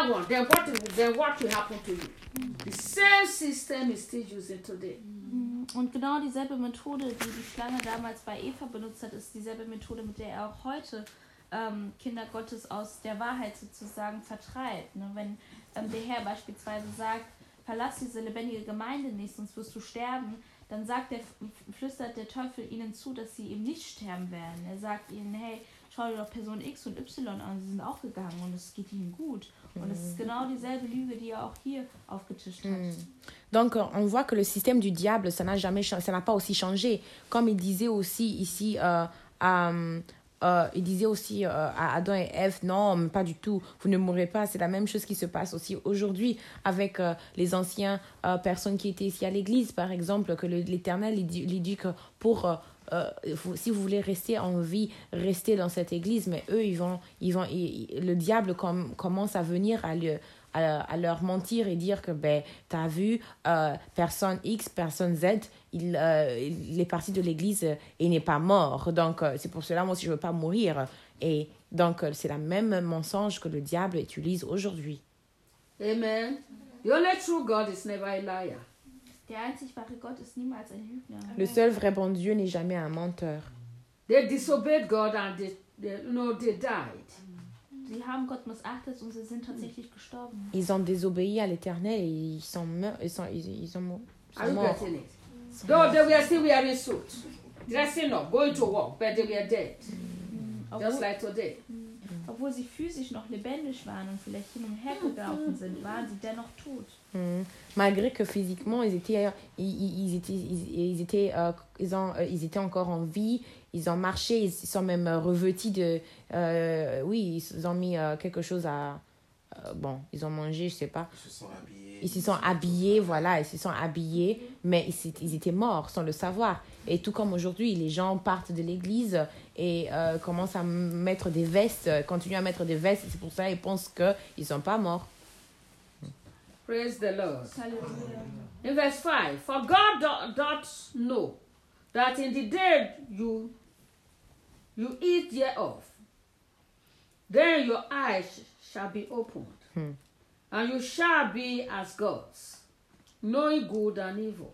that one, then what will happen to you? The same system is still using today. Und genau dieselbe Methode, die die Schlange damals bei Eva benutzt hat, ist dieselbe Methode, mit der er auch heute Kinder Gottes aus der Wahrheit sozusagen vertreibt. Ne? Wenn der Herr beispielsweise sagt, verlass diese lebendige Gemeinde nicht, sonst wirst du sterben, dann flüstert der Teufel ihnen zu, dass sie eben nicht sterben werden. Er sagt ihnen, hey, schau dir doch Person X und Y an, sie sind auch gegangen und es geht ihnen gut. Und es ist genau dieselbe Lüge, die er auch hier aufgetischt hat. Donc, on voit que le système du diable, ça n'a pas aussi changé. Comme il disait aussi ici il disait aussi à Adam et Ève, non, pas du tout, vous ne mourrez pas. C'est la même chose qui se passe aussi aujourd'hui avec les anciens personnes qui étaient ici à l'église, par exemple, que l'Éternel il dit que si vous voulez rester en vie, restez dans cette église, mais eux, le diable commence à venir à leur mentir et dire que t'as vu, personne X, personne Z, il est parti de l'église et il n'est pas mort. Donc, c'est pour cela, moi aussi, je ne veux pas mourir. Et donc, c'est la même mensonge que le diable utilise aujourd'hui. Amen. The only true God is never a liar. Der einzig wahre Gott ist niemals ein Lügner. Le seul vrai bon Dieu n'est jamais un menteur. They disobeyed God and they died. Sie haben Gott missachtet und sie sind tatsächlich gestorben. Ils ont désobéi à l'Éternel et ils sont morts. Are you getting it? Though they were still wearing suits, dressing up, going to work, but they were dead. Just like today. Obwohl sie physisch noch lebendig waren und vielleicht hin und her gelaufen sind, waren sie dennoch tot. Malgré que physiquement ils étaient encore en vie, ils ont marché, ils sont même revêtis de ils ont mis quelque chose à ils ont mangé, je sais pas. Ils se sont habillés, voilà, ils se sont habillés, mais ils étaient morts sans le savoir. Et tout comme aujourd'hui, les gens partent de l'église et commencent à mettre des vestes, continuent à mettre des vestes, et c'est pour ça qu'ils pensent qu'ils ne sont pas morts. Praise the Lord. Halleluja. In verse 5, for God doth know that in the day you eat thereof, then your eyes shall be opened, and you shall be as gods, knowing good and evil.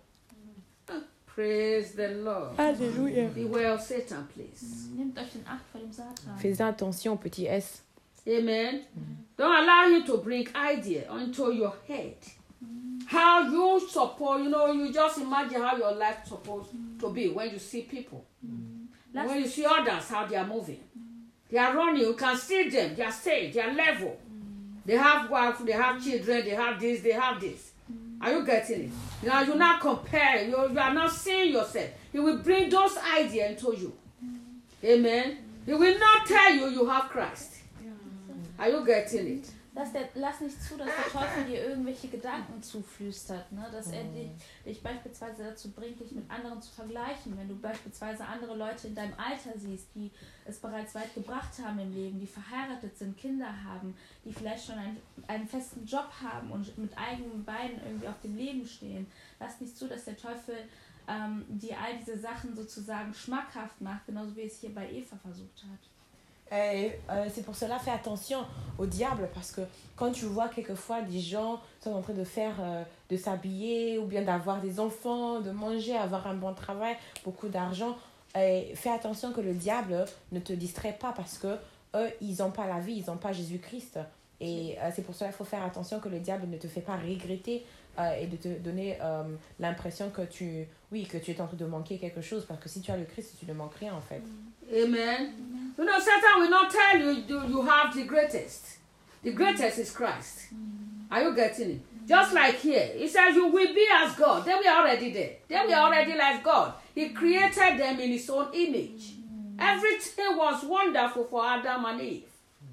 Praise the Lord. Alléluia. Beware of Satan, please. Nehmt euch in Acht vor dem Satan. Faites attention au petit S. Amen. Don't allow him to bring idea into your head. How you suppose, you just imagine how your life is supposed to be when you see people. When you see others, how they are moving. They are running, you can see them, their stage, their level. They have wife, they have children, they have this, they have this. Are you getting it? Now you're not comparing, you are not seeing yourself. He will bring those ideas into you. Amen. He will not tell you have Christ. Are you getting it? Lass nicht zu, dass der Teufel dir irgendwelche Gedanken zuflüstert, ne? Dass er dich beispielsweise dazu bringt, dich mit anderen zu vergleichen. Wenn du beispielsweise andere Leute in deinem Alter siehst, die es bereits weit gebracht haben im Leben, die verheiratet sind, Kinder haben, die vielleicht schon einen festen Job haben und mit eigenen Beinen irgendwie auf dem Leben stehen. Lass nicht zu, dass der Teufel dir all diese Sachen sozusagen schmackhaft macht, genauso wie es hier bei Eva versucht hat. C'est pour cela, fais attention au diable, parce que quand tu vois quelquefois des gens sont en train de s'habiller ou bien d'avoir des enfants, de manger, avoir un bon travail, beaucoup d'argent, fais attention que le diable ne te distrait pas, parce que eux, ils n'ont pas la vie, ils n'ont pas Jésus-Christ. Et c'est pour cela qu'il faut faire attention que le diable ne te fait pas regretter et de te donner l'impression que tu es en train de manquer quelque chose, parce que si tu as le Christ, tu ne manques rien en fait. Amen. Satan will not tell you have the greatest. The greatest is Christ. Are you getting it? Just like here, he says you will be as God. They were already there. They were already like God. He created them in his own image. Everything was wonderful for Adam and Eve.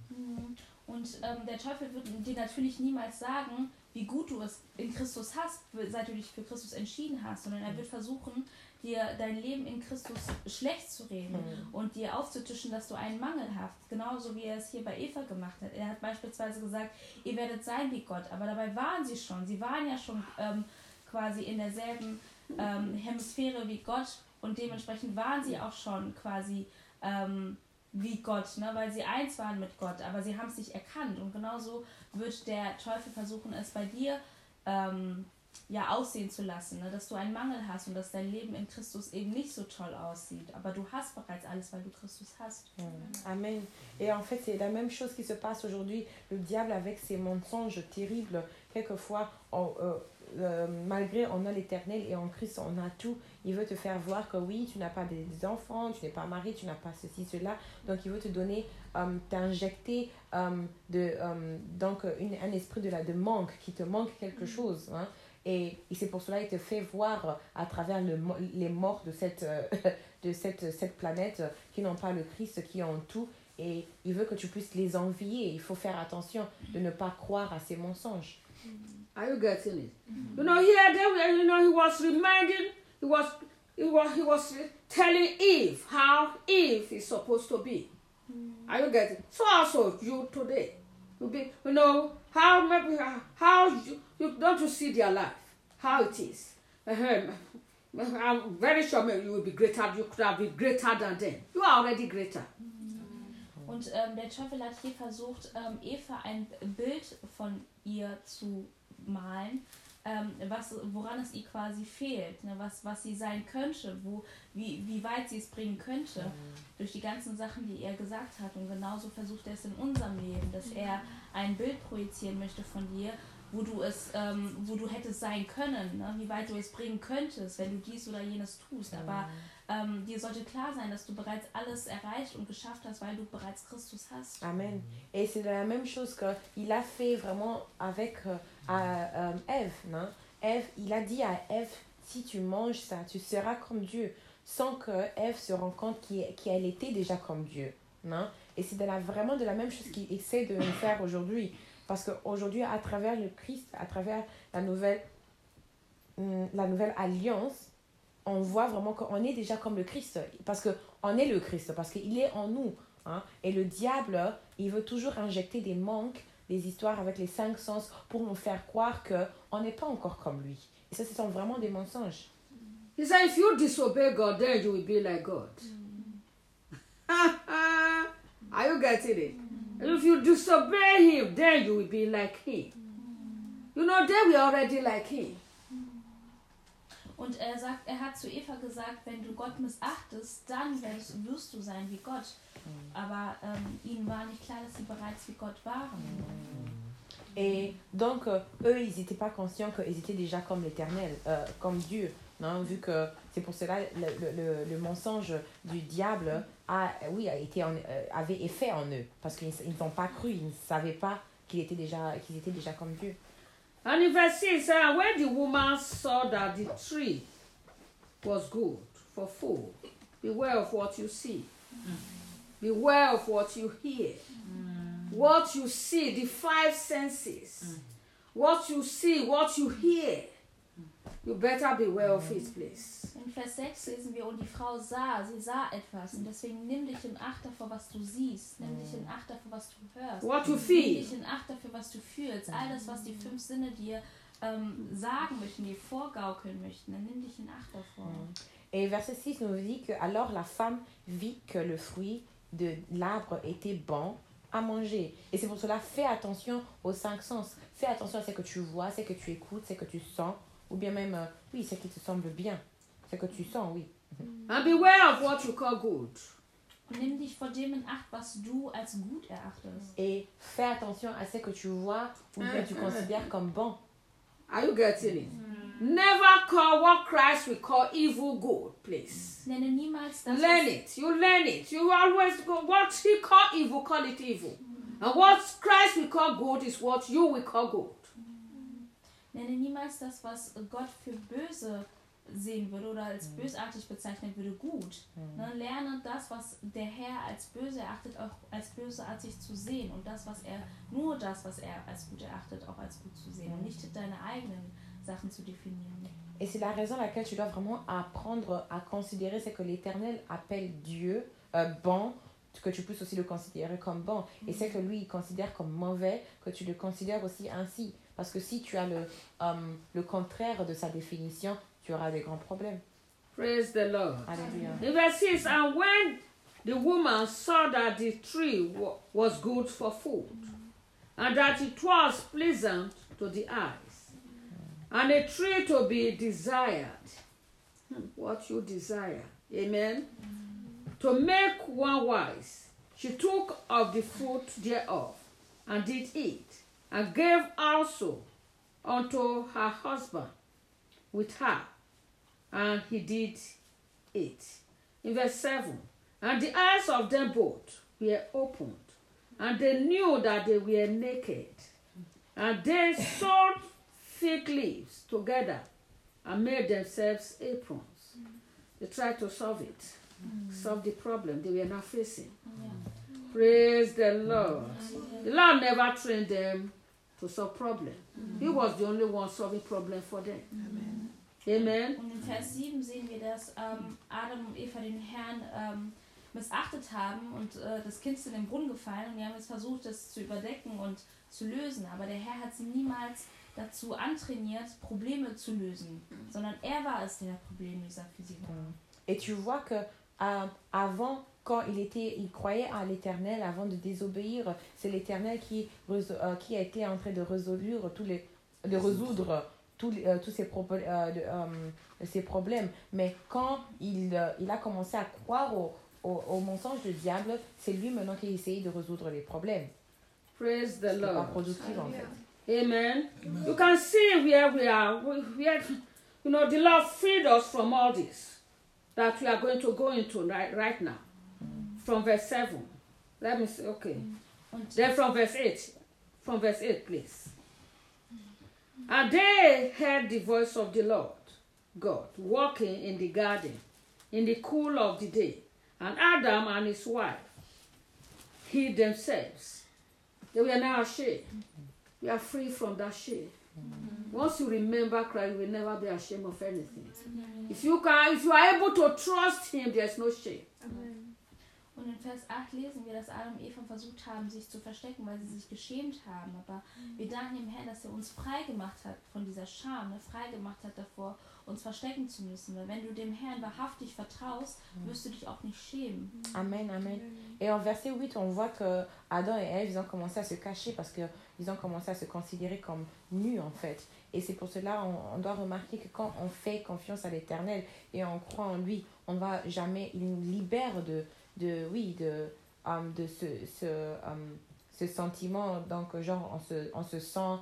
Und der Teufel wird dir natürlich niemals sagen, wie gut du es in Christus hast, seit du dich für Christus entschieden hast, sondern er wird versuchen, dir dein Leben in Christus schlecht zu reden und dir aufzutischen, dass du einen Mangel hast. Genauso wie er es hier bei Eva gemacht hat. Er hat beispielsweise gesagt, ihr werdet sein wie Gott, aber dabei waren sie schon. Sie waren ja schon quasi in derselben Hemisphäre wie Gott und dementsprechend waren sie auch schon quasi wie Gott, ne? Weil sie eins waren mit Gott, aber sie haben es nicht erkannt. Und genauso wird der Teufel versuchen, es bei dir aussehen zu lassen, ne? Dass du einen Mangel hast und dass dein Leben in Christus eben nicht so toll aussieht. Aber du hast bereits alles, weil du Christus hast. Amen. Et en fait, c'est la même chose qui se passe aujourd'hui. Le diable, avec ses mensonges terribles, quelquefois, malgré on a l'Éternel et en Christ, on a tout, il veut te faire voir que oui, tu n'as pas des enfants, tu n'es pas marié, tu n'as pas ceci, cela. Donc, il veut te donner, t'injecter donc un esprit de manque, qui te manque quelque chose. Hein. Et c'est pour cela qu'il te fait voir à travers les morts de cette planète qui n'ont pas le Christ, qui ont tout. Et il veut que tu puisses les envier. Il faut faire attention de ne pas croire à ces mensonges. Are you getting it? You know, here, there, you know, he was reminding, he was telling Eve how Eve is supposed to be. Are you getting it? So also you today, you be, you know, how you don't you see their life, how it is. I'm very sure maybe you will be greater. You could have been greater than them. You are already greater. Und der Teufel hat hier versucht, Eva ein Bild von ihr zu malen, woran es ihr quasi fehlt, ne? was sie sein könnte, wie weit sie es bringen könnte, durch die ganzen Sachen, die er gesagt hat. Und genauso versucht er es in unserem Leben, dass er ein Bild projizieren möchte von dir, wo du hättest sein können, ne? Wie weit du es bringen könntest, wenn du dies oder jenes tust. Aber dir sollte klar sein, dass du bereits alles erreicht und geschafft hast, weil du bereits Christus hast. Amen. Et c'est la même chose qu'il a fait vraiment avec Ève. Non? Ève, il a dit à Ève, si tu manges ça, tu seras comme Dieu, sans que Ève se rende compte qu'elle était déjà comme Dieu. Non? Et c'est vraiment de la même chose qu'il essaie de nous faire aujourd'hui. Parce qu'aujourd'hui, à travers le Christ, à travers la nouvelle alliance, on voit vraiment qu'on est déjà comme le Christ. Parce qu'on est le Christ, parce qu'il est en nous. Hein? Et le diable, il veut toujours injecter des manques, des histoires avec les 5 sens pour nous faire croire qu'on n'est pas encore comme lui. Et ça, ce sont vraiment des mensonges. He said, if you disobey God, then you will be like God. Are you getting it? If you disobey him, then you will be like him. You know, then we are already like him. Und er hat zu Eva gesagt, wenn du Gott missachtest, dann wirst du sein wie Gott. Aber ihnen war nicht klar, dass sie bereits wie Gott waren. Et donc, eux, ils n'étaient pas conscients qu'ils étaient déjà comme l'Éternel, comme Dieu. Non? Vu que c'est pour cela le mensonge du diable avait effet en eux. Parce qu'ils n'ont pas cru, ils ne savaient pas qu'ils étaient déjà comme Dieu. And in verse 6, when the woman saw that the tree was good for food, beware of what you see. Beware of what you hear. What you see, the 5 senses. What you see, what you hear. You better beware of it, please. In Vers 6 lesen wir, und die Frau sie sah etwas. Und deswegen nimm dich in Acht davor, was du siehst. Nimm dich in Acht davor, was du hörst. What you feel. Nimm dich in Acht dafür, was du fühlst. All das, was die 5 Sinne dir sagen möchten, dir vorgaukeln möchten. Dann nimm dich in Acht davor. Et verset 6 nous dit que alors la femme vit que le fruit de l'arbre était bon à manger. Et c'est pour cela, fais attention aux 5 sens. Fais attention à ce que tu vois, ce que tu écoutes, ce que tu sens. Ou bien même, ce qui te semble bien. Ce que tu sens, oui. And beware of what you call good. Nimm dich vor dem in Acht, was du als gut erachtest. Et fais attention à ce que tu vois ou bien tu considères comme bon. Are you getting it? Never call what Christ will call evil good, please. Nenne niemals das. Learn it. You learn it. You always go, what he call evil, call it evil. And what Christ will call good is what you will call good. Nenne niemals das, was Gott für böse sehen würde oder als bösartig bezeichnen würde, gut. Ne? Lerne das, was der Herr als böse erachtet, auch als bösartig zu sehen. Und nur das, was er als gut erachtet, auch als gut zu sehen. Und nicht deine eigenen Sachen zu definieren. Et c'est la raison laquelle tu dois vraiment apprendre à considérer ce que l'Éternel appelle Dieu, bon, que tu puisses aussi le considérer comme bon. Et ce que lui, il considère comme mauvais, que tu le considères aussi ainsi. Parce que si tu as le contraire de sa définition, tu auras des grands problèmes. Praise the Lord. Alléluia. In verse 6, and when the woman saw that the tree was good for food, and that it was pleasant to the eyes, and a tree to be desired. What you desire. Amen. To make one wise, she took of the fruit thereof, and did eat, and gave also unto her husband with her, and he did eat. In verse 7, and the eyes of them both were opened, and they knew that they were naked, and they sewed fig leaves together and made themselves aprons. They tried to solve it, solve the problem they were now facing. Praise the Lord. The Lord never trained them to solve problems. He was the only one solving problems for them. Amen. Und in Vers 7 sehen wir, dass Adam und Eva den Herrn missachtet haben und das Kind ist in den Brunnen gefallen und die haben jetzt versucht, das zu überdecken und zu lösen. Aber der Herr hat sie niemals dazu antrainiert, Probleme zu lösen, sondern er war es, der Problemlöser für sie war. Et tu vois que avant, quand il croyait à l'Éternel, avant de désobéir, c'est l'Éternel qui a été en train de résoudre tous ces problèmes. Mais quand il a commencé à croire au mensonge du diable, c'est lui maintenant qui a essayé de résoudre les problèmes. Praise the Lord. Pas productif en fait. Amen. You can see where we are. You know, the Lord freed us from all this that we are going to go into right now. From verse 7. Let me see. Okay. Then from verse 8. From verse 8, please. And they heard the voice of the Lord God walking in the garden in the cool of the day. And Adam and his wife hid themselves. They were now ashamed. We are free from that shame. Once you remember Christ, you will never be ashamed of anything. If you are able to trust Him, there is no shame. Und in Vers 8 lesen wir, dass Adam und Eva versucht haben, sich zu verstecken, weil sie sich geschämt haben. Aber wir danken dem Herrn, dass er uns frei gemacht hat von dieser Scham, frei gemacht hat davor, uns verstecken zu müssen. Weil wenn du dem Herrn wahrhaftig vertraust, wirst du dich auch nicht schämen. Amen, amen. Et en verset 8, on voit que Adam et Ève, ils ont commencé à se cacher parce qu'ils ont commencé à se considérer comme nus en fait. Et c'est pour cela on doit remarquer que quand on fait confiance à l'Éternel et on croit en lui, on ne va jamais, il nous libère de ce sentiment, donc genre on se sent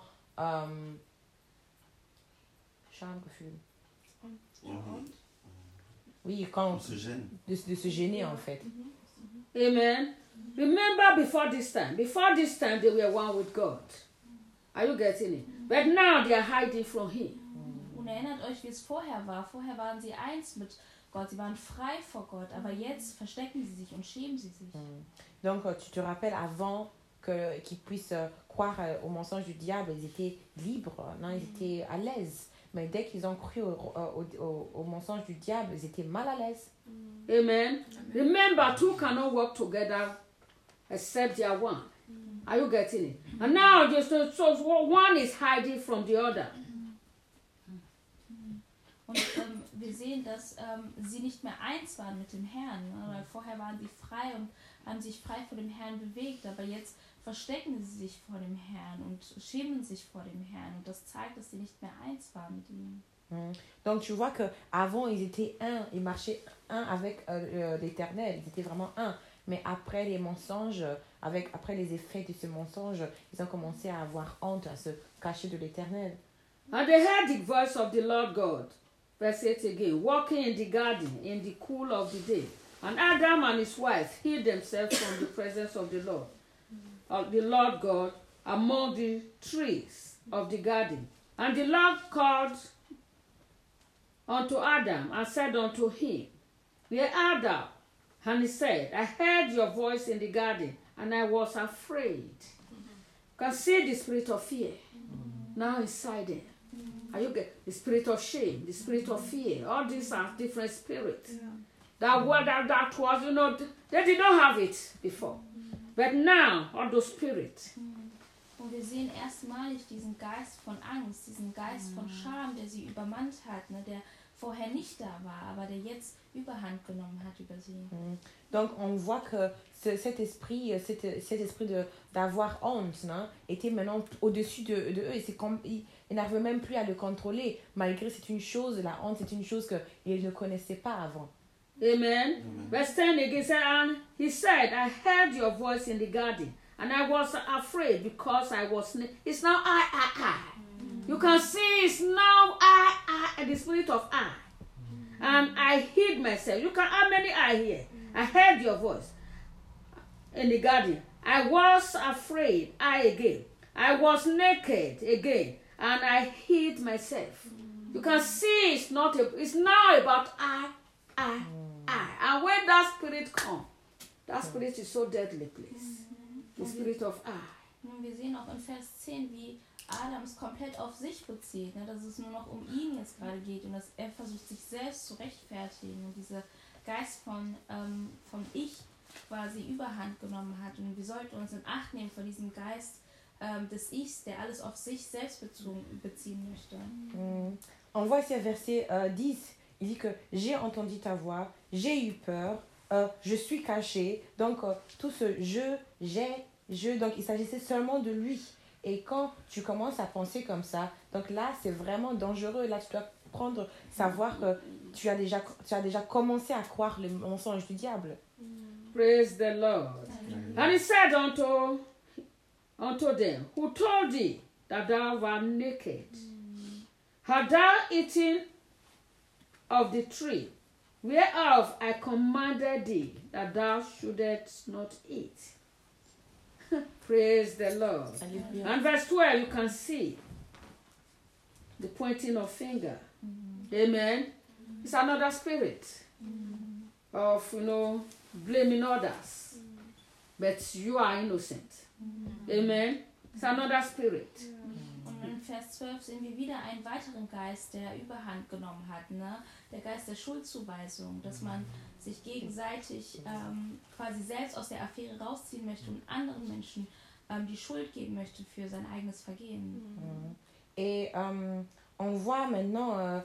oui, quand on se gêne. De se gêner en fait. Amen. Remember before this time they were one with God. Are you getting it? But now they are hiding from Him. Und erinnert euch, wie es vorher war. Vorher waren sie eins mit Gott, sie waren frei vor Gott, aber jetzt verstecken sie sich und schämen sie sich. Donc tu te rappelles avant qu'ils puissent croire au mensonge du diable, ils étaient libres, non, ils étaient à l'aise. Mais dès qu'ils ont cru au mensonge du diable, ils étaient mal à l'aise. Amen. Remember, two cannot work together except they are one. Are you getting it? And now so one is hiding from the other. Und wir sehen, dass sie nicht mehr eins waren mit dem Herrn. Weil vorher waren sie frei und haben sich frei vor dem Herrn bewegt. Aber jetzt verstecken sie sich vor dem Herrn und schämen sich vor dem Herrn. Und das zeigt, dass sie nicht mehr eins waren mit ihm. Donc tu vois qu'avant ils étaient un, ils marchaient un avec l'Éternel, ils étaient vraiment un. Mais après les mensonges, après les effets de ce mensonge, ils ont commencé à avoir honte, à se cacher de l'Éternel. And they heard the voice of the Lord God. Verse 8 again, walking in the garden in the cool of the day. And Adam and his wife hid themselves from the presence of the Lord God, among the trees of the garden. And the Lord called unto Adam and said unto him, Where art thou? And he said, I heard your voice in the garden, and I was afraid. You can see the spirit of fear now inside them. Are you get the spirit of shame, the spirit of fear? All these are different spirits. That was, you know, they did not have it before. But now, all those spirits. Und wir sehen erstmalig diesen Geist von Angst, diesen Geist von Scham, der sie übermannt hat, ne, der vorher nicht da war, aber der jetzt Überhand genommen hat über sie. Donc on voit que cet esprit d'avoir honte, non, était maintenant au-dessus de eux et c'est comme ils n'arrivaient même plus à le contrôler, malgré c'est une chose, la honte c'est une chose qu'ils ne connaissaient pas avant. Amen. Verse 10 again said, and he said, I heard your voice in the garden, and I was afraid because I was it's now I. You can see it's now I, the spirit of I. And I hid myself. You can, how many are here? I heard your voice in the garden. I was afraid, I again. I was naked again, and I hid myself. You can see it's now about I. And when that spirit comes, that spirit is so deadly, please. The spirit of I. Nun, wir sehen auch in Vers 10, wie Adam es komplett auf sich bezieht, ne? Dass es nur noch um ihn jetzt gerade geht und dass er versucht, sich selbst zu rechtfertigen und dieser Geist von Ich quasi Überhand genommen hat. Und wir sollten uns in Acht nehmen vor diesem Geist des Ichs, der alles auf sich selbst beziehen möchte. On voit ici à verset 10, il dit que j'ai entendu ta voix, j'ai eu peur, je suis caché. Donc tout ce je, donc il s'agissait seulement de lui. Et quand tu commences à penser comme ça, donc là c'est vraiment dangereux. Là tu dois savoir que tu as déjà commencé à croire le mensonge du diable. Praise the Lord. And he said unto them, who told thee that thou wert naked? Had thou eaten of the tree whereof I commanded thee that thou shouldest not eat? Praise the Lord. Hallelujah. And verse 12, you can see the pointing of finger. Amen. It's another spirit of, blaming others. But you are innocent. Amen. It's another spirit. Und in Vers 12 sehen wir wieder einen weiteren Geist, der Überhand genommen hat, ne? Der Geist der Schuldzuweisung, dass man sich gegenseitig quasi selbst aus der Affäre rausziehen möchte und anderen Menschen die Schuld geben möchte für sein eigenes Vergehen. Et on voit maintenant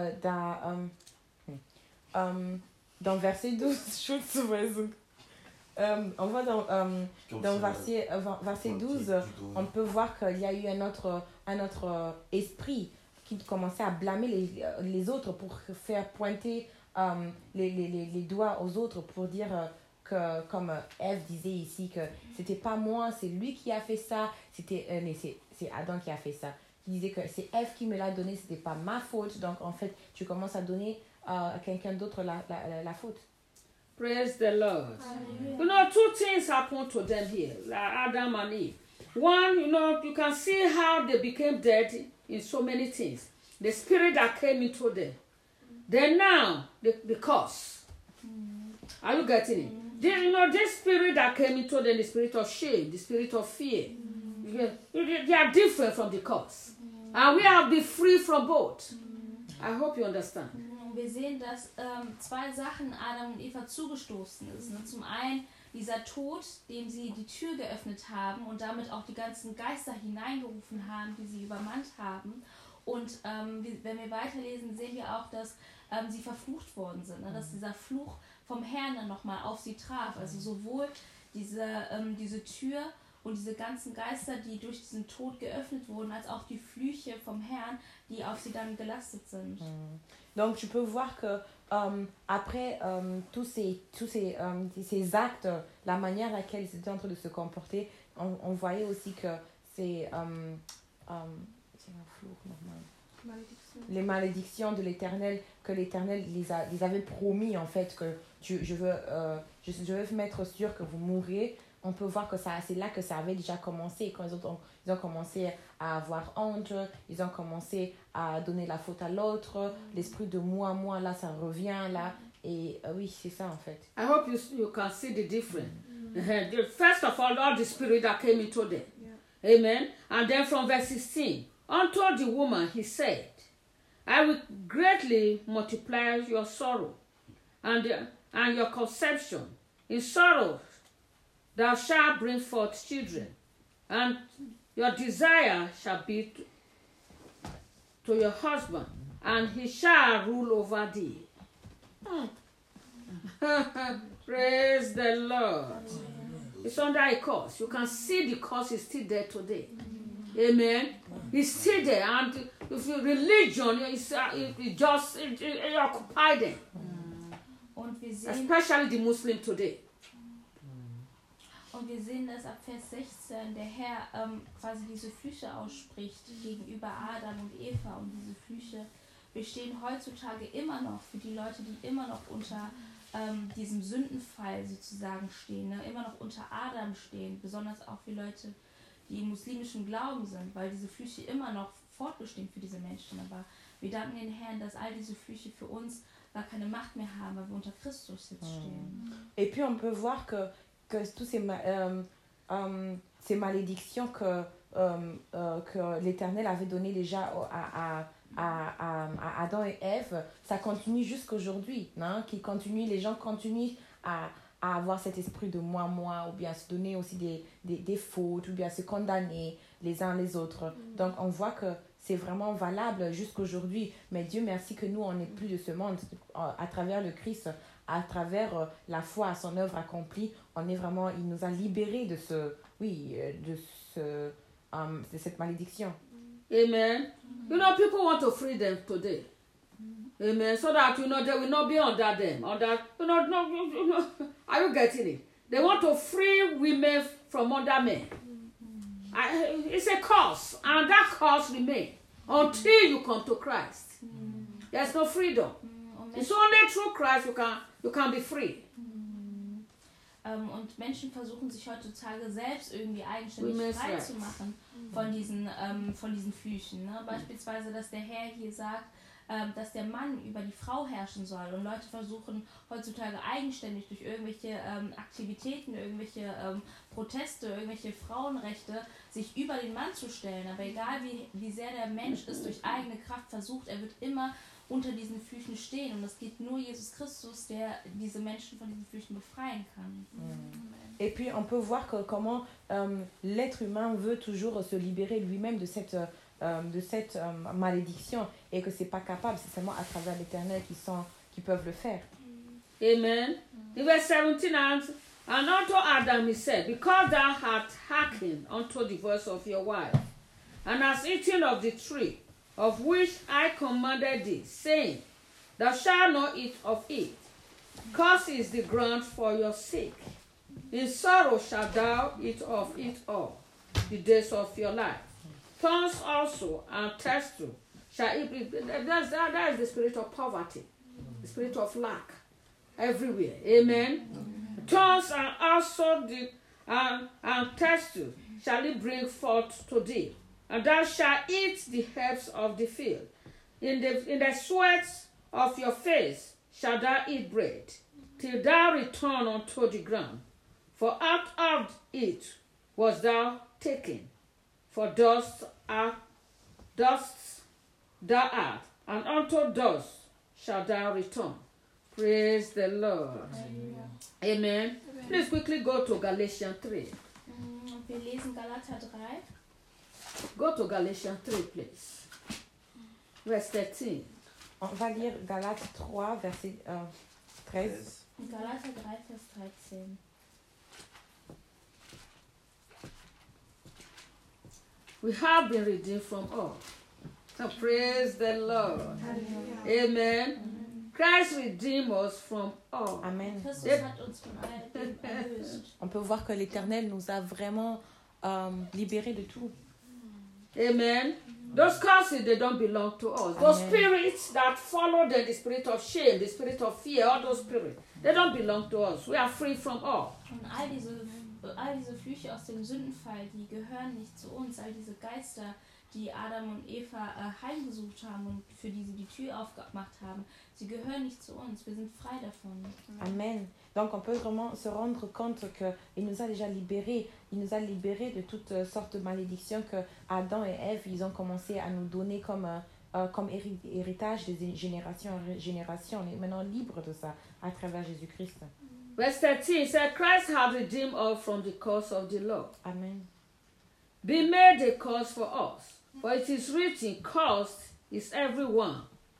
dans verset 12, Schuldzuweisung. On voit dans verset 12, on peut voir qu'il y a eu un autre esprit qui commençait à blâmer les autres pour faire pointer les doigts aux autres pour dire que, comme Ève disait ici, que c'était pas moi, c'est lui qui a fait ça, mais c'est Adam qui a fait ça. Il disait que c'est Ève qui me l'a donné, c'était pas ma faute. Donc en fait, tu commences à donner à quelqu'un d'autre la faute. Praise the Lord. Hallelujah. Two things happened to them here, like Adam and Eve. One, you can see how they became dead in so many things. The spirit that came into them. Then now, the curse. Are you getting it? This spirit that came into them, the spirit of shame, the spirit of fear, they are different from the curse. And we have to be free from both. I hope you understand. Wir sehen, dass zwei Sachen Adam und Eva zugestoßen ist. Ne? Zum einen dieser Tod, dem sie die Tür geöffnet haben und damit auch die ganzen Geister hineingerufen haben, die sie übermannt haben. Und wenn wir weiterlesen, sehen wir auch, dass sie verflucht worden sind. Ne? Dass dieser Fluch vom Herrn dann nochmal auf sie traf. Also sowohl diese Tür und diese ganzen Geister, die durch diesen Tod geöffnet wurden, als auch die Flüche vom Herrn, die auf sie dann gelastet sind. Donc tu peux voir que après tous ces actes, la manière à laquelle ils étaient en train de se comporter, on voyait aussi que c'est les malédictions de l'Éternel, que l'Éternel les avait promis en fait, que je veux mettre sûr que vous mourrez. On peut voir que c'est là que ça avait déjà commencé, quand ils ont commencé à avoir honte, ils ont commencé à donner la faute à l'autre, l'esprit de moi, là ça revient là, et oui c'est ça en fait. I hope you can see the difference. First of all the spirit that came into them. Yeah. Amen. And then from verse 16, unto the woman he said, I will greatly multiply your sorrow and your conception. In sorrow thou shalt bring forth children, and your desire shall be to your husband, and he shall rule over thee. Praise the Lord. It's under a curse. You can see the curse is still there today. Amen. It's still there, and if your religion is it occupied them, Und wir sehen, especially the Muslim today. Und wir sehen, dass ab Vers 16 der Herr quasi diese Flüche ausspricht gegenüber Adam und Eva. Und diese Flüche bestehen heutzutage immer noch für die Leute, die immer noch unter diesem Sündenfall sozusagen stehen, ne? Immer noch unter Adam stehen, besonders auch für Leute, die im muslimischen Glauben sind, weil diese Flüche immer noch fortbestehen für diese Menschen. Aber wir danken den Herrn, dass all diese Flüche für uns gar keine Macht mehr haben, weil wir unter Christus jetzt stehen. Et puis on peut voir que tous ces malédictions que l'Éternel avait données déjà à Adam et Ève, ça continue jusqu'aujourd'hui, hein, les gens continuent à avoir cet esprit de moi, ou bien se donner aussi des fautes, ou bien se condamner les uns les autres. Donc on voit que c'est vraiment valable jusqu'aujourd'hui, mais Dieu merci que nous, on n'est plus de ce monde. À travers le Christ, à travers la foi à son œuvre accomplie, il nous a libérés de cette malédiction. Amen. You know, people want to free them today. Amen. So that they will not be under them. Are you getting it? They want to free women from under men. It's a curse, and that curse remains until you come to Christ. There's no freedom. It's only through Christ you can be free. Und Menschen versuchen sich heutzutage selbst irgendwie eigenständig frei zu machen von diesen Flüchen. Ne? Beispielsweise, dass der Herr hier sagt, dass der Mann über die Frau herrschen soll. Und Leute versuchen heutzutage eigenständig durch irgendwelche Aktivitäten, irgendwelche Proteste, irgendwelche Frauenrechte sich über den Mann zu stellen. Aber egal wie sehr der Mensch es durch eigene Kraft versucht, er wird immer unter diesen Flüchen stehen. Und es gibt nur Jesus Christus, der diese Menschen von diesen Flüchen befreien kann. Et puis on peut voir comment l'être humain veut toujours se libérer lui-même de cette malédiction, et que c'est pas capable, c'est seulement à travers l'Éternel qui peuvent le faire. Amen. In verse 17, and unto Adam he said, because thou hast hearkened unto the voice of your wife, and hast eaten of the tree of which I commanded thee, saying, thou shalt not eat of it. Cursed is the ground for your sake. In sorrow shalt thou eat of it all the days of your life. Thorns also and thistles shall it be. That is the spirit of poverty, the spirit of lack everywhere. Amen. Thorns and also and thistles shall it bring forth to thee, and thou shalt eat the herbs of the field. In the sweat of your face shalt thou eat bread, till thou return unto the ground. For out of it was thou taken. For dust thou art, and unto dust shalt thou return. Praise the Lord. Amen. Please quickly go to Galatians 3. Wir lesen Galater 3. Go to Galatians 3, please. Verse 13. On va lire Galates 3, verset 13. Galater 3, Vers 13. We have been redeemed from all. So praise the Lord. Amen. Christ redeemed us from all. Amen. Christus hat uns von allem erlöst. On peut voir que l'Éternel nous a vraiment libérés de tout. Amen. Those curses, they don't belong to us. Those spirits that follow the spirit of shame, the spirit of fear, all those spirits, they don't belong to us. We are free from all. Und all diese Flüche aus dem Sündenfall, die gehören nicht zu uns. All diese Geister, die Adam und Eva heimgesucht haben und für die sie die Tür aufgemacht haben, sie gehören nicht zu uns. Wir sind frei davon. Amen. Donc on peut vraiment se rendre compte qu'il nous a déjà libérés. Il nous a libérés de toutes sortes de malédictions que Adam et Ève, ils ont commencé à nous donner comme héritage de génération en génération. On est maintenant libre de ça à travers Jésus-Christ. Verse 13 says, Christ hath redeemed us from the curse of the law. Amen. Be made a curse for us. For it is written, cursed is everyone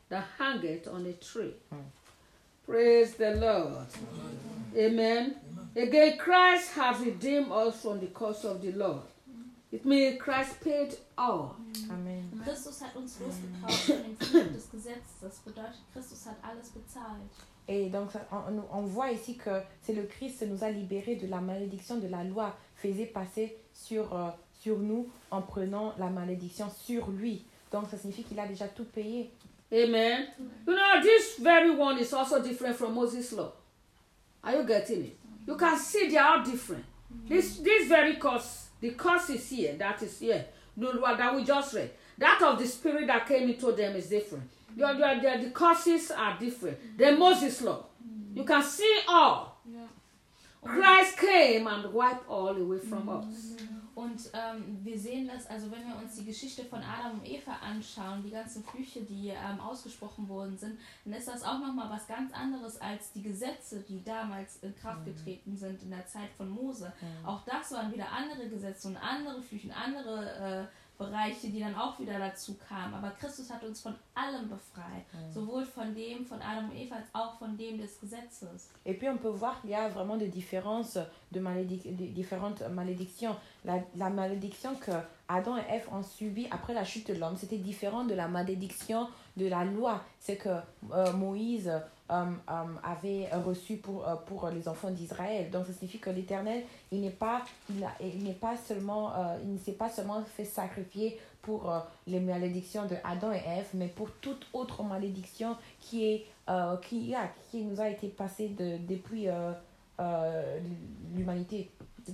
that hangeth on a tree. Praise the Lord. Amen. Again, Christ has redeemed us from the curse of the law. It means Christ paid all. Amen. Christus hat uns losgekauft von dem Fluch des Gesetzes. Das bedeutet, Christus hat alles bezahlt. Et donc, on voit ici que c'est le Christ qui nous a libérés de la malédiction de la loi, faisait passer sur nous en prenant la malédiction sur lui. Donc, ça signifie qu'il a déjà tout payé. Amen. You know, this very one is also different from Moses' law. Are you getting it? You can see they are different. This very curse, the curse is here, that is here, that we just read. That of the spirit that came into them is different. The curses are different. The Moses law. You can see all. Christ came and wiped all away from us. Und wir sehen das, also wenn wir uns die Geschichte von Adam und Eva anschauen, die ganzen Flüche, die ausgesprochen worden sind, dann ist das auch nochmal was ganz anderes als die Gesetze, die damals in Kraft getreten sind in der Zeit von Mose. Auch das waren wieder andere Gesetze und andere Flüche, andere Bereiche, die dann auch wieder dazu kamen. Aber Christus hat uns von allem befreit. Sowohl von dem, von Adam und Eva, als auch von dem des Gesetzes. Et puis on peut voir qu'il y a vraiment des différences différentes malédictions. La malédiction que Adam et Ève ont subie après la chute de l'homme, c'était différent de la malédiction de la loi. C'est que Moïse avait reçu pour les enfants d'Israël. Donc ça signifie que l'Éternel, il ne s'est pas seulement fait sacrifier pour les malédictions de Adam et Ève, mais pour toute autre malédiction qui nous a été passée depuis l'humanité.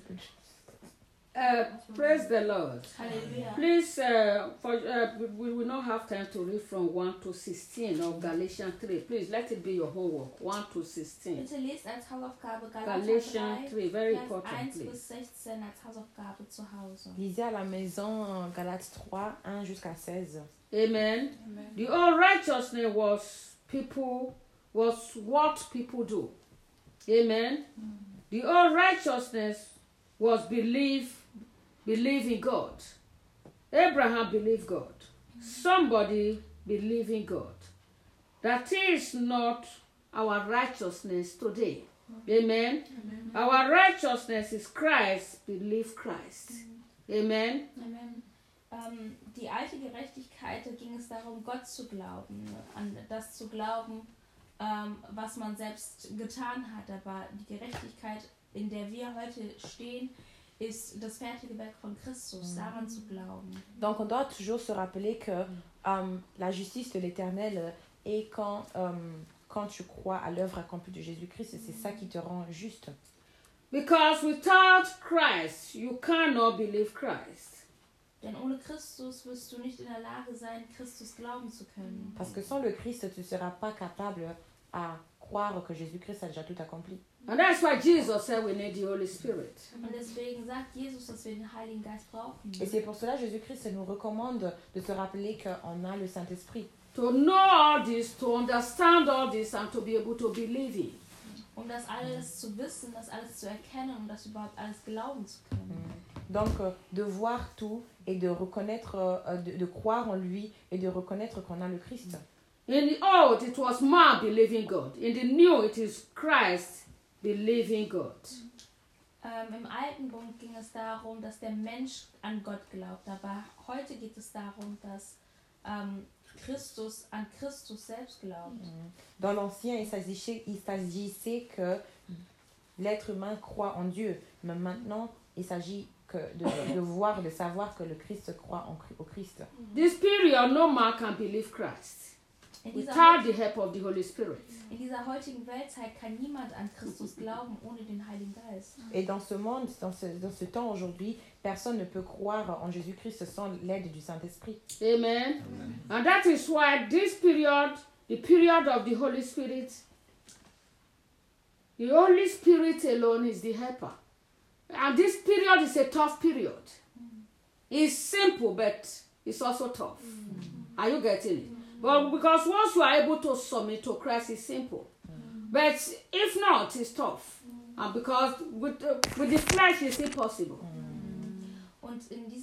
Praise the Lord. Hallelujah. Please, we will not have time to read from 1 to 16 of Galatians 3. Please let it be your homework. 1 to 16. Bitte lest als Hausaufgabe Galatians 3, very Vers important, 1 please. bis 16 als Hausaufgabe zu Hause. Lisez à la maison Galates 3, 1 jusqu'à 16. Amen. The all righteousness was what people do. Amen. The all righteousness was believe in God. Abraham believed God. Somebody believed in God. That is not our righteousness today. Amen. Our righteousness is Christ, believe Christ. Amen. Amen. Die alte Gerechtigkeit, da ging es darum, Gott zu glauben, an das zu glauben, was man selbst getan hat. Aber die Gerechtigkeit, in der wir heute stehen, ist das fertige Werk von Christus, daran zu glauben. Donc on doit toujours se rappeler que la justice de l'Éternel est quand tu crois à l'œuvre accomplie de Jésus-Christ, et c'est ça qui te rend juste. Because without Christ, you cannot believe Christ. Denn ohne Christus wirst du nicht in der Lage sein, Christus glauben zu können. Parce que sans le Christ, tu ne seras pas capable à croire que Jésus-Christ a déjà tout accompli. And that's why Jesus said we need the Holy Spirit. Und deswegen sagt Jesus, dass wir den Heiligen Geist brauchen. Et c'est pour cela que Jésus-Christ nous recommande de se rappeler qu'on a le Saint-Esprit. To know all this, to understand all this, and to be able to believe it. Um das alles zu wissen, das alles zu erkennen und das überhaupt alles glauben zu können. Donc, de voir tout et de reconnaître, de croire en lui et de reconnaître qu'on a le Christ. In the old, it was man believing God. In the new, it is Christ believing God. Im Alten Bund ging es darum, dass der Mensch an Gott glaubt. Aber heute geht es darum, dass Christus an Christus selbst glaubt. Dans l'Ancien, il s'agissait que l'être humain croit en Dieu. Mais maintenant, il s'agit que de voir, de savoir que le Christ croit au Christ. This period, no man can believe Christ without the help of the Holy Spirit. In dieser heutigen Weltzeit kann niemand an Christus glauben ohne den Heiligen Geist. Et dans ce monde, dans ce temps aujourd'hui, personne ne peut croire en Jésus-Christ sans l'aide du Saint-Esprit. Amen. And that is why this period, the period of the Holy Spirit alone is the helper. And this period is a tough period. It's simple, but it's also tough. Are you getting it? Well, because once you are able to submit to Christ, it's simple. But if not, it's tough. And because with the flesh, it's impossible. Und in dieser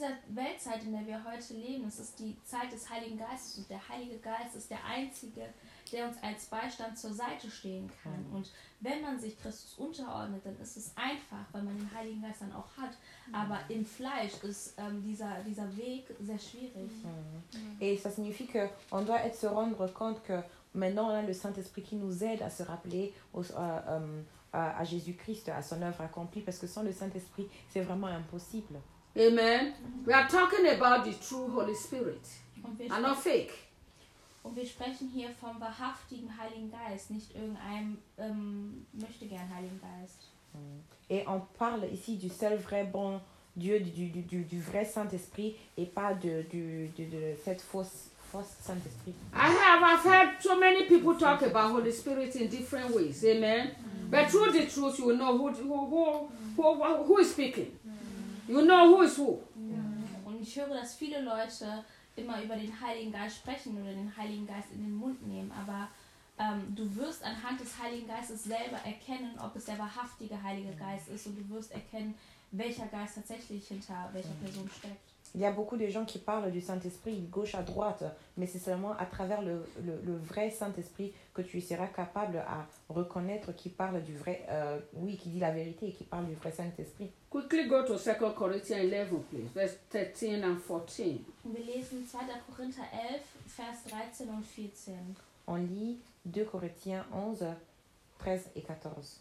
dieser Weltzeit, in der wir heute leben, es ist die Zeit des Heiligen Geistes und der Heilige Geist ist der Einzige, der uns als Beistand zur Seite stehen kann. Und wenn man sich Christus unterordnet, dann ist es einfach, weil man den Heiligen Geist dann auch hat. Aber im Fleisch ist dieser Weg sehr schwierig. Et ça signifie qu'on doit se rendre compte que maintenant on a le Saint-Esprit qui nous aide à se rappeler à Jésus-Christ, à son œuvre accomplie, parce que sans le Saint-Esprit, c'est vraiment impossible. Amen. We are talking about the true Holy Spirit and not fake. Und wir sprechen hier vom wahrhaftigen Heiligen Geist, nicht irgendeinem möchtegern Heiligen Geist. Et on parle ici du seul vrai bon Dieu, du vrai Saint-Esprit, et pas de cette fausse Saint-Esprit. I've heard so many people talk about Holy Spirit in different ways. Amen. But through the truth, you will know who is speaking. You know who is who. Und ich höre, dass viele Leute immer über den Heiligen Geist sprechen oder den Heiligen Geist in den Mund nehmen, aber du wirst anhand des Heiligen Geistes selber erkennen, ob es der wahrhaftige Heilige Geist ist, und du wirst erkennen, welcher Geist tatsächlich hinter welcher Person steckt. Il y a beaucoup de gens qui parlent du Saint-Esprit gauche à droite, mais c'est seulement à travers le vrai Saint-Esprit que tu seras capable à reconnaître qui parle du vrai, qui dit la vérité et qui parle du vrai Saint-Esprit. Quickly go to 2 Corinthians 11, please, verse 13 and 14. Und wir lesen 2. Korinther 11, Vers 13 und 14. On lit 2 Corinthiens 11, 13 et 14.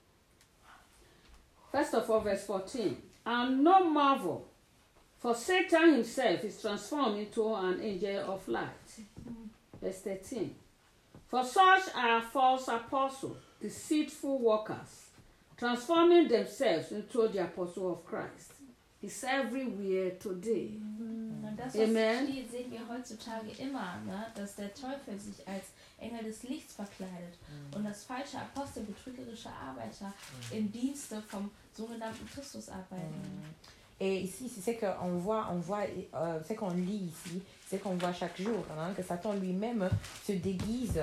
First of all, verse 14. And no marvel, for Satan himself is transformed into an angel of light. Verse 13. For such are false apostles, deceitful workers, transforming themselves into the apostle of Christ. It's everywhere today. Und das, was Amen. steht, sehen wir heutzutage immer, ne? Dass der Teufel sich als Engel des Lichts verkleidet und dass falsche Apostel, betrügerische Arbeiter im Dienste vom sogenannten Christus arbeiten. Et ici, c'est ce qu'on voit, c'est qu'on lit ici, c'est qu'on voit chaque jour, hein, que Satan lui-même se déguise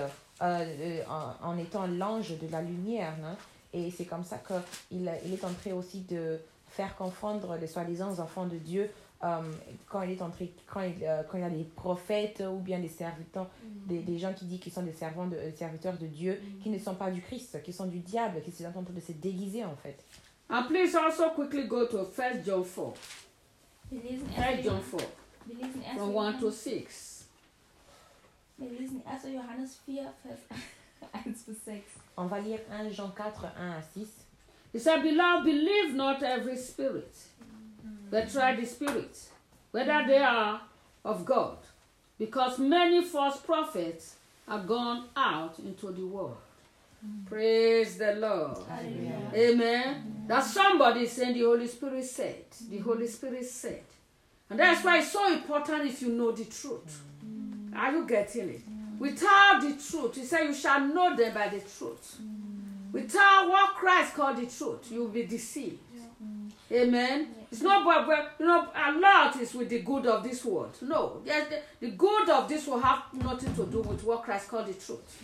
en étant l'ange de la lumière, hein, et c'est comme ça qu'il est en train aussi de faire confondre les soi-disant enfants de Dieu quand il y a des prophètes ou bien des serviteurs, des gens qui disent qu'ils sont des serviteurs de Dieu, qui ne sont pas du Christ, qui sont du diable, qui sont en train de se déguiser en fait. And please also quickly go to 1 John 4. Wir lesen 1 John 4, wir lesen from 1 to 6. Wir lesen 1. Johannes 4, Vers 1 bis 6. On va lire 1 Jean 4, 1 à 6. He said, Beloved, believe not every spirit, but try the spirits, whether they are of God, because many false prophets are gone out into the world. Praise the Lord. Halleluja. Amen. That somebody is saying the Holy Spirit said. The Holy Spirit said. And that's why it's so important if you know the truth. Are you getting it? Without the truth, he said you shall know them by the truth. Without what Christ called the truth, you will be deceived. Amen. It's not a lot is with the good of this world. No, the good of this will have nothing to do with what Christ called the truth.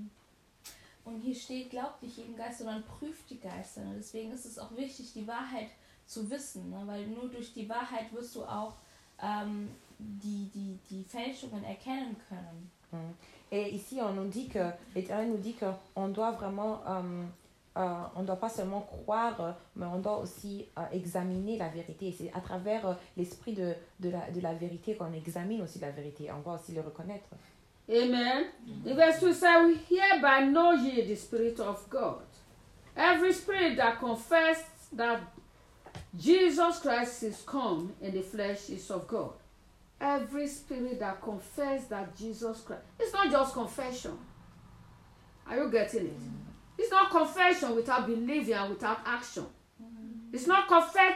Und hier steht, glaubt nicht jedem Geist, sondern prüft die Geister. Und deswegen ist es auch wichtig, die Wahrheit zu wissen, ne? Weil nur durch die Wahrheit wirst du auch die Fälschungen erkennen können. Et ici, on nous dit que l'Éternel nous dit qu'on doit vraiment, on ne doit pas seulement croire, mais on doit aussi examiner la vérité. Et c'est à travers l'esprit de la vérité qu'on examine aussi la vérité. On doit aussi le reconnaître. Amen. In verse 2 says, hereby know ye the Spirit of God. Every spirit that confesses that Jesus Christ is come in the flesh is of God. Every spirit that confesses that Jesus Christ. It's not just confession. Are you getting it? It's not confession without believing and without action. It's not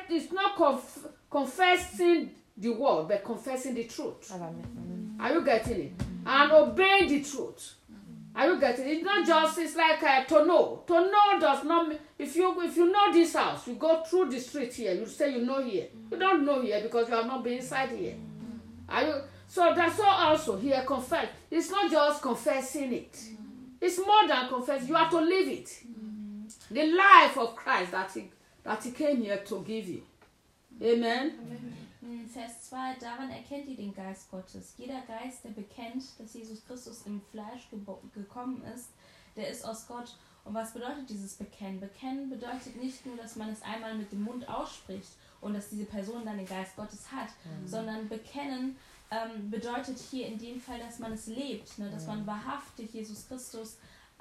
confessing the word, but confessing the truth. Are you getting it? And obeying the truth. Are you getting it? It's not just, it's like to know. To know does not mean, if you know this house, you go through the street here, you say you know here. You don't know here because you have not been inside here. Are you? So that's also here confess. It's not just confessing it. It's more than confess. You have to live it. The life of Christ that he came here to give you. Amen. Vers 2, daran erkennt ihr den Geist Gottes. Jeder Geist, der bekennt, dass Jesus Christus im Fleisch gekommen ist, der ist aus Gott. Und was bedeutet dieses Bekennen? Bekennen bedeutet nicht nur, dass man es einmal mit dem Mund ausspricht und dass diese Person dann den Geist Gottes hat, sondern Bekennen bedeutet hier in dem Fall, dass man es lebt, ne? Dass man wahrhaftig Jesus Christus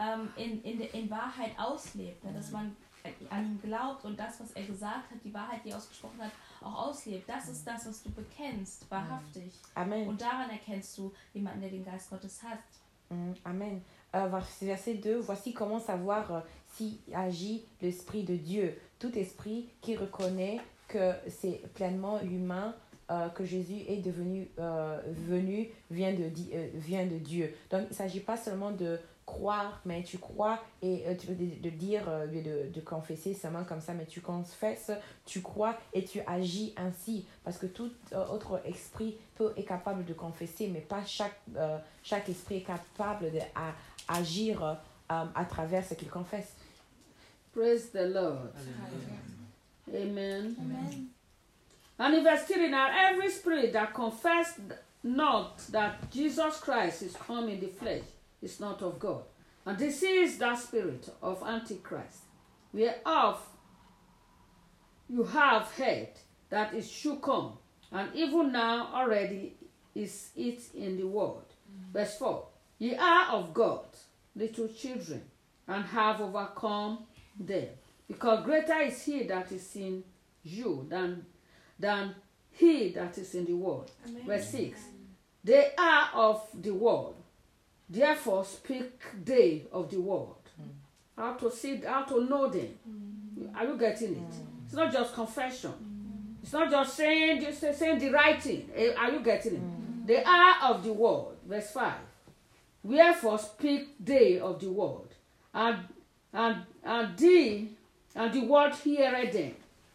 in Wahrheit auslebt, ne? Dass man an ihn glaubt und das, was er gesagt hat, die Wahrheit, die er ausgesprochen hat, auch auslebt. Das ist das, was du bekennst, wahrhaftig. Amen. Und daran erkennst du jemanden, der den Geist Gottes hat. Amen. Verset 2, voici comment savoir si agit l'Esprit de Dieu. Tout esprit qui reconnaît que c'est pleinement humain, que Jésus est venu, vient de Dieu. Donc, il ne s'agit pas seulement de croire, mais tu crois et de dire, de confesser seulement comme ça, mais tu confesses, tu crois et tu agis ainsi. Parce que tout autre esprit est capable de confesser, mais pas chaque esprit est capable d'agir à travers ce qu'il confesse. Praise the Lord. Amen. Amen. And in verse 3, now every spirit that confessed not that Jesus Christ is come in the flesh is not of God. And this is that spirit of Antichrist, whereof you have heard that it should come, and even now already is it in the world. Verse 4, ye are of God, little children, and have overcome them, because greater is he that is in you than he that is in the world. Amen. Verse 6, they are of the world, therefore speak they of the world. How to know them. Are you getting it? It's not just confession. It's not just saying the right thing. Are you getting it? They are of the world. Verse 5, wherefore speak they of the world, and the world heareth them.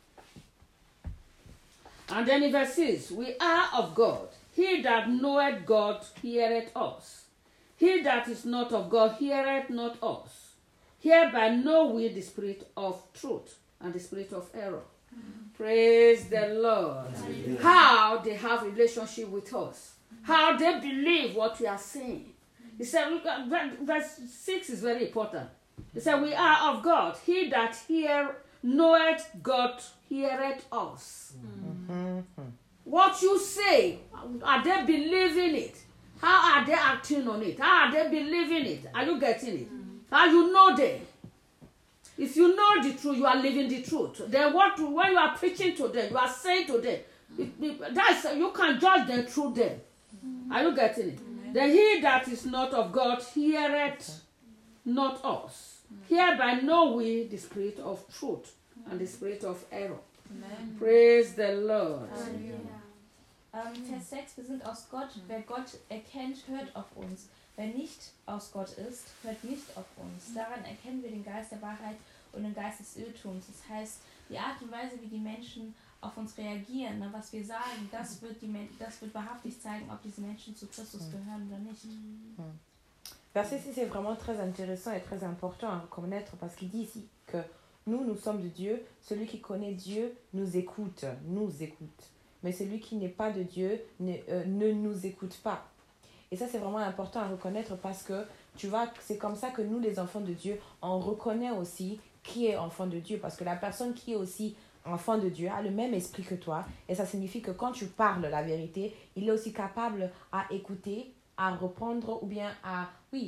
And then in verse 6, we are of God. He that knoweth God heareth us. He that is not of God heareth not us. Hereby know we the spirit of truth and the spirit of error. Praise the Lord. How they have relationship with us. How they believe what we are saying. He said, verse 6 is very important. He said, we are of God. He that knoweth God heareth us. What you say, are they believing it? How are they acting on it? How are they believing it? Are you getting it? How you know them? If you know the truth, you are living the truth. Then when you are preaching to them, you are saying to them, you can judge them through them. Are you getting it? Then he that is not of God heareth not us. Hereby know we the spirit of truth and the spirit of error. Amen. Praise the Lord. Vers 6, wir sind aus Gott. Wer Gott erkennt, hört auf uns. Wer nicht aus Gott ist, hört nicht auf uns. Daran erkennen wir den Geist der Wahrheit und den Geist des Irrtums. Das heißt, die Art und Weise, wie die Menschen auf uns reagieren, ne, was wir sagen, das wird wahrhaftig zeigen, ob diese Menschen zu Christus gehören oder nicht. Verset 6 est vraiment très intéressant et très important à reconnaître parce qu'il dit ici que nous sommes de Dieu. Celui qui connaît Dieu nous écoute. Mais celui qui n'est pas de Dieu ne nous écoute pas. Et ça, c'est vraiment important à reconnaître parce que, tu vois, c'est comme ça que nous, les enfants de Dieu, on reconnaît aussi qui est enfant de Dieu. Parce que la personne qui est aussi enfant de Dieu a le même esprit que toi. Et ça signifie que quand tu parles la vérité, il est aussi capable à écouter, à reprendre ou bien à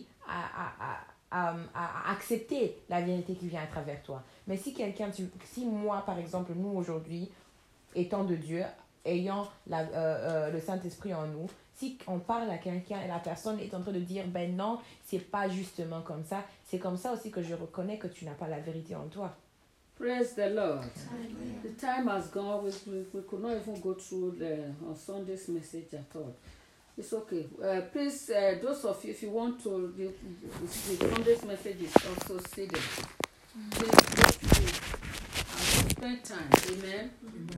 accepter la vérité qui vient à travers toi. Mais si moi, par exemple, nous aujourd'hui, étant de Dieu, ayant le Saint-Esprit en nous, si on parle à quelqu'un et la personne est en train de dire ben non, c'est pas justement comme ça, c'est comme ça aussi que je reconnais que tu n'as pas la vérité en toi. Praise the Lord. The time has gone. We could not even go through on Sunday's message at all. It's okay. Please, those of you, if you want to, the Sunday's message is also seated. Please go through and spend time. Amen.